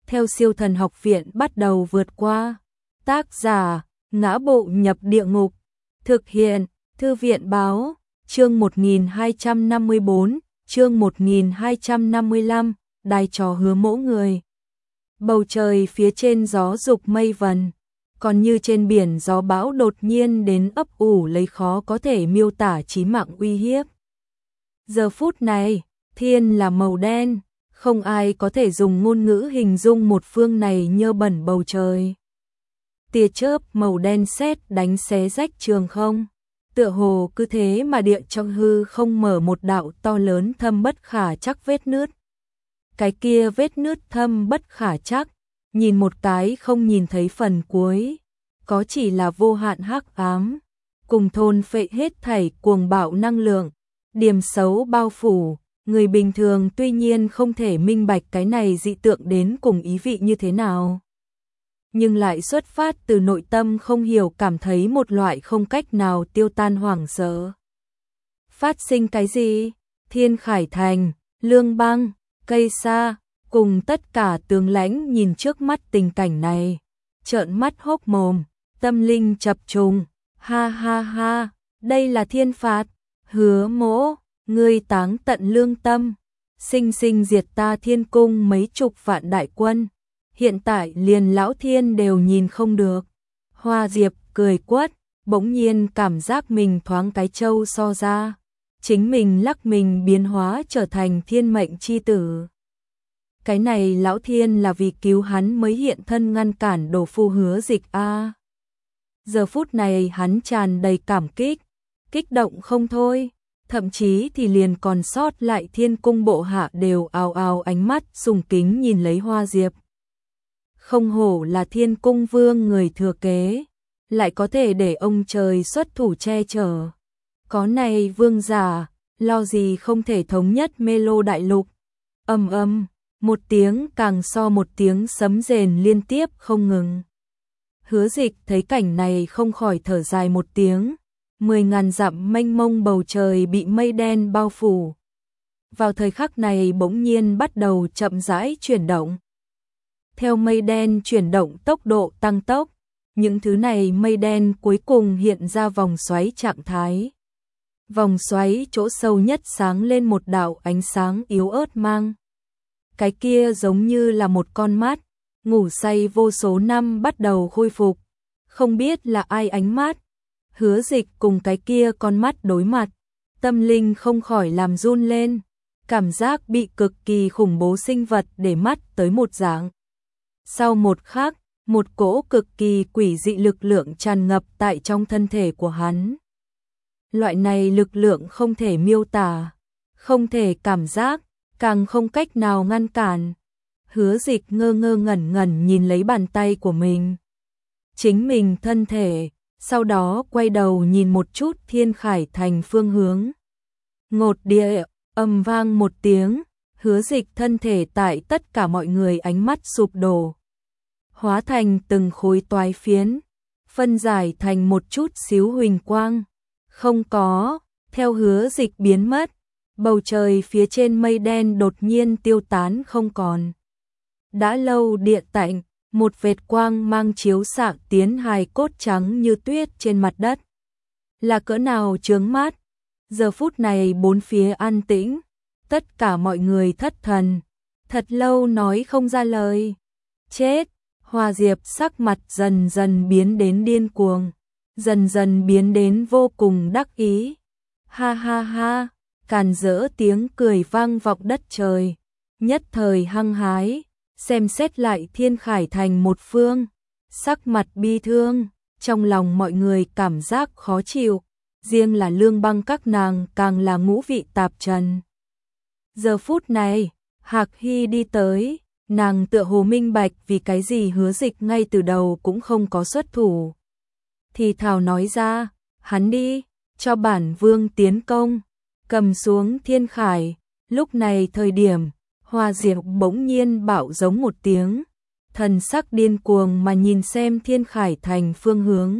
theo Siêu Thần Học Viện bắt đầu vượt qua. Tác giả: Ngã Bộ Nhập Địa Ngục. Thực hiện: Thư viện báo. Chương 1254, chương 1255, đài trò hứa mỗ người. Bầu trời phía trên gió dục mây vần, còn như trên biển gió bão đột nhiên đến ấp ủ lấy khó có thể miêu tả chí mạng uy hiếp. Giờ phút này, thiên là màu đen, không ai có thể dùng ngôn ngữ hình dung một phương này nhơ bẩn bầu trời. Tia chớp màu đen sét đánh xé rách trường không, tựa hồ cứ thế mà địa trong hư không mở một đạo to lớn thâm bất khả chắc vết nứt. Cái kia vết nứt thâm bất khả chắc, nhìn một cái không nhìn thấy phần cuối, có chỉ là vô hạn hắc ám, cùng thôn phệ hết thảy cuồng bạo năng lượng, điểm xấu bao phủ. Người bình thường tuy nhiên không thể minh bạch cái này dị tượng đến cùng ý vị như thế nào, nhưng lại xuất phát từ nội tâm không hiểu cảm thấy một loại không cách nào tiêu tan hoảng sợ. Phát sinh cái gì? Thiên Khải Thành, Lương Bang, Cây Sa, cùng tất cả tướng lãnh nhìn trước mắt tình cảnh này, trợn mắt hốc mồm, tâm linh chập trùng. Ha ha ha, đây là thiên phạt, Hứa Mỗ, ngươi táng tận lương tâm, sinh sinh diệt ta Thiên Cung mấy chục vạn đại quân, hiện tại liền lão thiên đều nhìn không được. Hoa Diệp cười quất, bỗng nhiên cảm giác mình thoáng cái trâu so ra, chính mình lắc mình biến hóa trở thành thiên mệnh chi tử. Cái này lão thiên là vì cứu hắn mới hiện thân ngăn cản đồ phu Hứa Dịch a. Giờ phút này hắn tràn đầy cảm kích, kích động không thôi, thậm chí thì liền còn sót lại Thiên Cung bộ hạ đều ào ào ánh mắt sùng kính nhìn lấy Hoa Diệp. Không hổ là Thiên Cung vương người thừa kế, lại có thể để ông trời xuất thủ che chở. Có này vương giả, lo gì không thể thống nhất Mê Lô đại lục. Ầm ầm, một tiếng càng so một tiếng sấm rền liên tiếp không ngừng. Hứa Dịch thấy cảnh này không khỏi thở dài một tiếng. 10.000 dặm mênh mông bầu trời bị mây đen bao phủ. Vào thời khắc này bỗng nhiên bắt đầu chậm rãi chuyển động. Theo mây đen chuyển động tốc độ tăng tốc, những thứ này mây đen cuối cùng hiện ra vòng xoáy trạng thái. Vòng xoáy chỗ sâu nhất sáng lên một đạo ánh sáng yếu ớt mang. Cái kia giống như là một con mắt, ngủ say vô số năm bắt đầu khôi phục. Không biết là ai ánh mắt. Hứa Dịch cùng cái kia con mắt đối mặt, tâm linh không khỏi làm run lên, cảm giác bị cực kỳ khủng bố sinh vật để mắt tới một dạng. Sau một khắc, một cỗ cực kỳ quỷ dị lực lượng tràn ngập tại trong thân thể của hắn. Loại này lực lượng không thể miêu tả, không thể cảm giác, càng không cách nào ngăn cản. Hứa Dịch ngơ ngơ ngẩn ngẩn nhìn lấy bàn tay của mình, chính mình thân thể. Sau đó quay đầu nhìn một chút Thiên Khải Thành phương hướng. Ngột địa, ầm vang một tiếng, Hứa Dịch thân thể tại tất cả mọi người ánh mắt sụp đổ. Hóa thành từng khối toái phiến, phân giải thành một chút xíu huỳnh quang. Không có, theo Hứa Dịch biến mất, bầu trời phía trên mây đen đột nhiên tiêu tán không còn. Đã lâu địa tạnh, một vệt quang mang chiếu xạ tiến hài cốt trắng như tuyết trên mặt đất. Là cỡ nào chướng mắt. Giờ phút này bốn phía an tĩnh, tất cả mọi người thất thần, thật lâu nói không ra lời. Chết. Hoa Diệp sắc mặt dần dần biến đến điên cuồng, dần dần biến đến vô cùng đắc ý. Ha ha ha, càn rỡ tiếng cười vang vọng đất trời, nhất thời hăng hái. Xem xét lại Thiên Khải Thành một phương, sắc mặt bi thương, trong lòng mọi người cảm giác khó chịu, riêng là Lương Bang các nàng càng là ngũ vị tạp trần. Giờ phút này, Hạc Hy đi tới, nàng tựa hồ minh bạch vì cái gì Hứa Dịch ngay từ đầu cũng không có xuất thủ. Thì thào nói ra, hắn đi, cho bản vương tiến công, cầm xuống Thiên Khải. Lúc này thời điểm, Hoa Diệp bỗng nhiên bạo giống một tiếng, thần sắc điên cuồng mà nhìn xem Thiên Khải Thành phương hướng.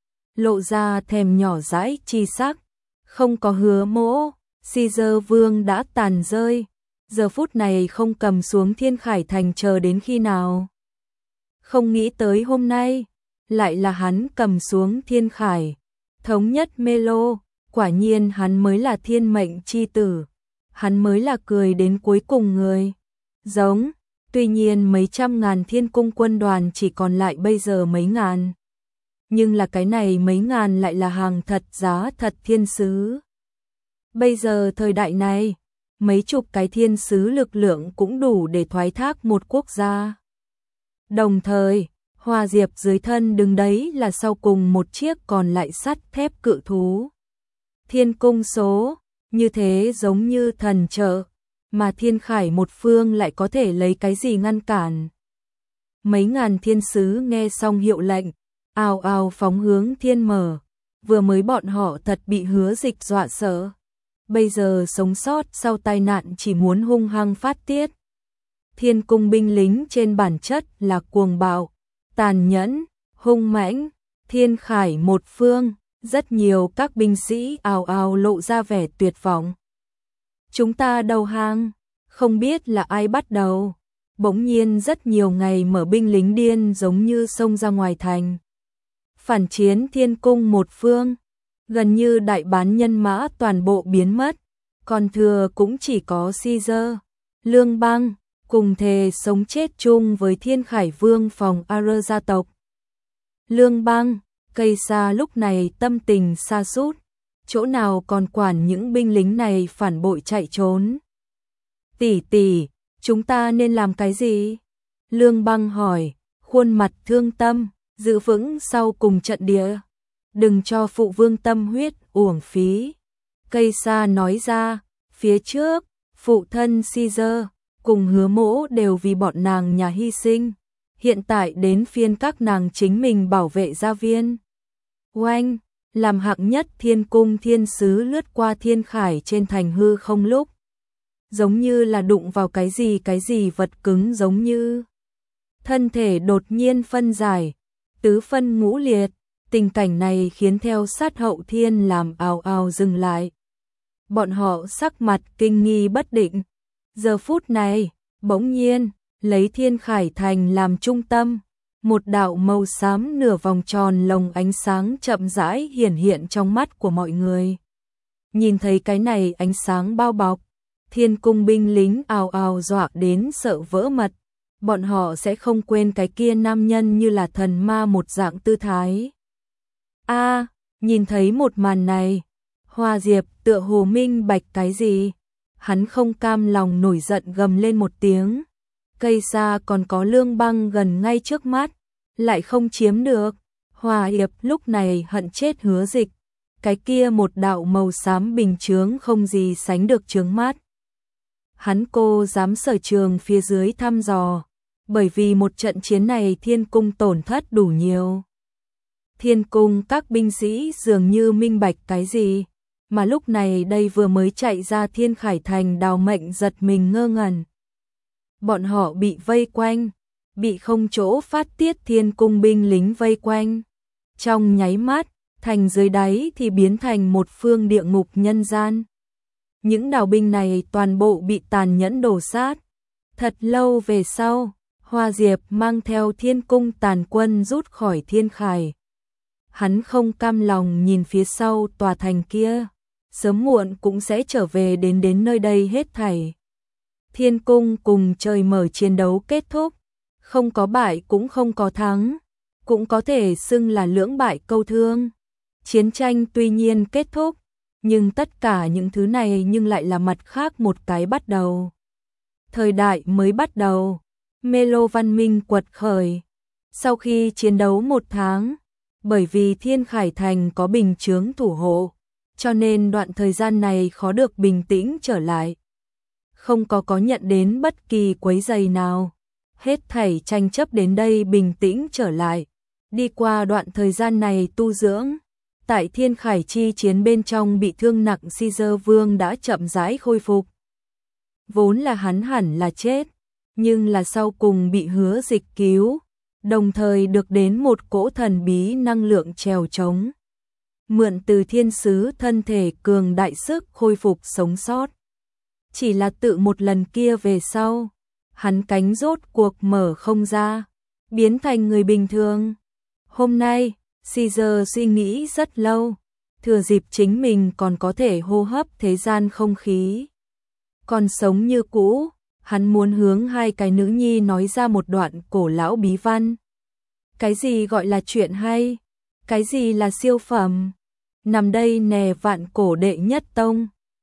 Lộ ra thèm nhỏ dãi chi sắc, không có Hứa Mỗ, Caesar vương đã tàn rơi, giờ phút này không cầm xuống Thiên Khải Thành chờ đến khi nào. Không nghĩ tới hôm nay, lại là hắn cầm xuống Thiên Khải, thống nhất Melo, quả nhiên hắn mới là thiên mệnh chi tử, hắn mới là cười đến cuối cùng người. Giống, tuy nhiên mấy trăm ngàn thiên cung quân đoàn chỉ còn lại bây giờ mấy ngàn. Nhưng là cái này mấy ngàn lại là hàng thật giá thật thiên sứ. Bây giờ thời đại này, mấy chục cái thiên sứ lực lượng cũng đủ để thoái thác một quốc gia. Đồng thời, Hoa Diệp dưới thân đứng đấy là sau cùng một chiếc còn lại sắt thép cự thú. Thiên cung số, như thế giống như thần trợ, mà Thiên Khải một phương lại có thể lấy cái gì ngăn cản. Mấy ngàn thiên sứ nghe xong hiệu lệnh, ào ào phóng hướng thiên mở, vừa mới bọn họ thật bị Hứa Dịch dọa sợ. Bây giờ sống sót sau tai nạn chỉ muốn hung hăng phát tiết. Thiên cung binh lính trên bản chất là cuồng bạo, tàn nhẫn, hung mãnh, Thiên Khải một phương, rất nhiều các binh sĩ ào ào lộ ra vẻ tuyệt vọng. Chúng ta đầu hàng, không biết là ai bắt đầu. Bỗng nhiên rất nhiều ngày mở binh lính điên giống như xông ra ngoài thành. Phản chiến thiên cung một phương, gần như đại bán nhân mã toàn bộ biến mất, còn thừa cũng chỉ có Caesar, Lương Bang, cùng thề sống chết chung với Thiên Khải Vương phòng Ar gia tộc. Lương Bang, Cây Sa lúc này tâm tình sa sút, chỗ nào còn quản những binh lính này phản bội chạy trốn. Tỷ tỷ, chúng ta nên làm cái gì? Lương Bang hỏi, khuôn mặt thương tâm, giữ vững sau cùng trận địa. Đừng cho phụ vương tâm huyết uổng phí. Cây Sa nói ra, phía trước, phụ thân Caesar cùng Hứa Mỗ đều vì bọn nàng nhà hy sinh. Hiện tại đến phiên các nàng chính mình bảo vệ gia viên. Oanh, làm hạng nhất thiên cung thiên sứ lướt qua Thiên Khải trên thành hư không lúc. Giống như là đụng vào cái gì vật cứng giống như. Thân thể đột nhiên phân giải, tứ phân ngũ liệt, tình cảnh này khiến theo sát hậu thiên làm ào ào dừng lại. Bọn họ sắc mặt kinh nghi bất định. Giờ phút này, bỗng nhiên, lấy Thiên Khải Thành làm trung tâm, một đạo màu xám nửa vòng tròn lồng ánh sáng chậm rãi hiển hiện trong mắt của mọi người. Nhìn thấy cái này ánh sáng bao bọc, thiên cung binh lính ào ào dọa đến sợ vỡ mật. Bọn họ sẽ không quên cái kia nam nhân như là thần ma một dạng tư thái. Nhìn thấy một màn này, Hoa Diệp tựa hồ minh bạch cái gì. Hắn không cam lòng nổi giận gầm lên một tiếng. Cây Sa còn có Lương Bang gần ngay trước mắt, lại không chiếm được. Hoa Diệp lúc này hận chết Hứa Dịch. Cái kia một đạo màu xám bình chướng không gì sánh được chướng mắt. Hắn cô dám sở trường phía dưới thăm dò, bởi vì một trận chiến này thiên cung tổn thất đủ nhiều. Thiên cung các binh sĩ dường như minh bạch cái gì, mà lúc này đây vừa mới chạy ra Thiên Khải Thành đào mệnh giật mình ngơ ngẩn. Bọn họ bị vây quanh, bị không chỗ phát tiết thiên cung binh lính vây quanh. Trong nháy mắt, thành dưới đáy thì biến thành một phương địa ngục nhân gian. Những đào binh này toàn bộ bị tàn nhẫn đổ sát. Thật lâu về sau, Hoa Diệp mang theo thiên cung tàn quân rút khỏi Thiên Khải. Hắn không cam lòng nhìn phía sau tòa thành kia, sớm muộn cũng sẽ trở về đến nơi đây hết thảy. Thiên cung cùng trời mở chiến đấu kết thúc, không có bại cũng không có thắng, cũng có thể xưng là lưỡng bại câu thương. Chiến tranh tuy nhiên kết thúc, nhưng tất cả những thứ này nhưng lại là mặt khác một cái bắt đầu. Thời đại mới bắt đầu, Melo văn minh quật khởi. Sau khi chiến đấu 1 tháng, bởi vì Thiên Khải Thành có bình chướng thủ hộ, cho nên đoạn thời gian này khó được bình tĩnh trở lại. Không có nhận đến bất kỳ quấy rầy nào. Hết thảy tranh chấp đến đây bình tĩnh trở lại. Đi qua đoạn thời gian này tu dưỡng, tại Thiên Khải chi chiến bên trong bị thương nặng Caesar Vương đã chậm rãi khôi phục. Vốn là hắn hẳn là chết, nhưng là sau cùng bị Hứa Dịch cứu, đồng thời được đến một cỗ thần bí năng lượng trèo trống. Mượn từ thiên sứ thân thể cường đại sức khôi phục sống sót. chỉ là tự một lần kia về sau, hắn cánh rốt cuộc mở không ra, biến thành người bình thường. Hôm nay, Caesar suy nghĩ rất lâu, thừa dịp chính mình còn có thể hô hấp thế gian không khí, còn sống như cũ, hắn muốn hướng hai cái nữ nhi nói ra một đoạn cổ lão bí văn. Cái gì gọi là chuyện hay? Cái gì là siêu phẩm? Nằm đây nè vạn cổ đệ nhất tông.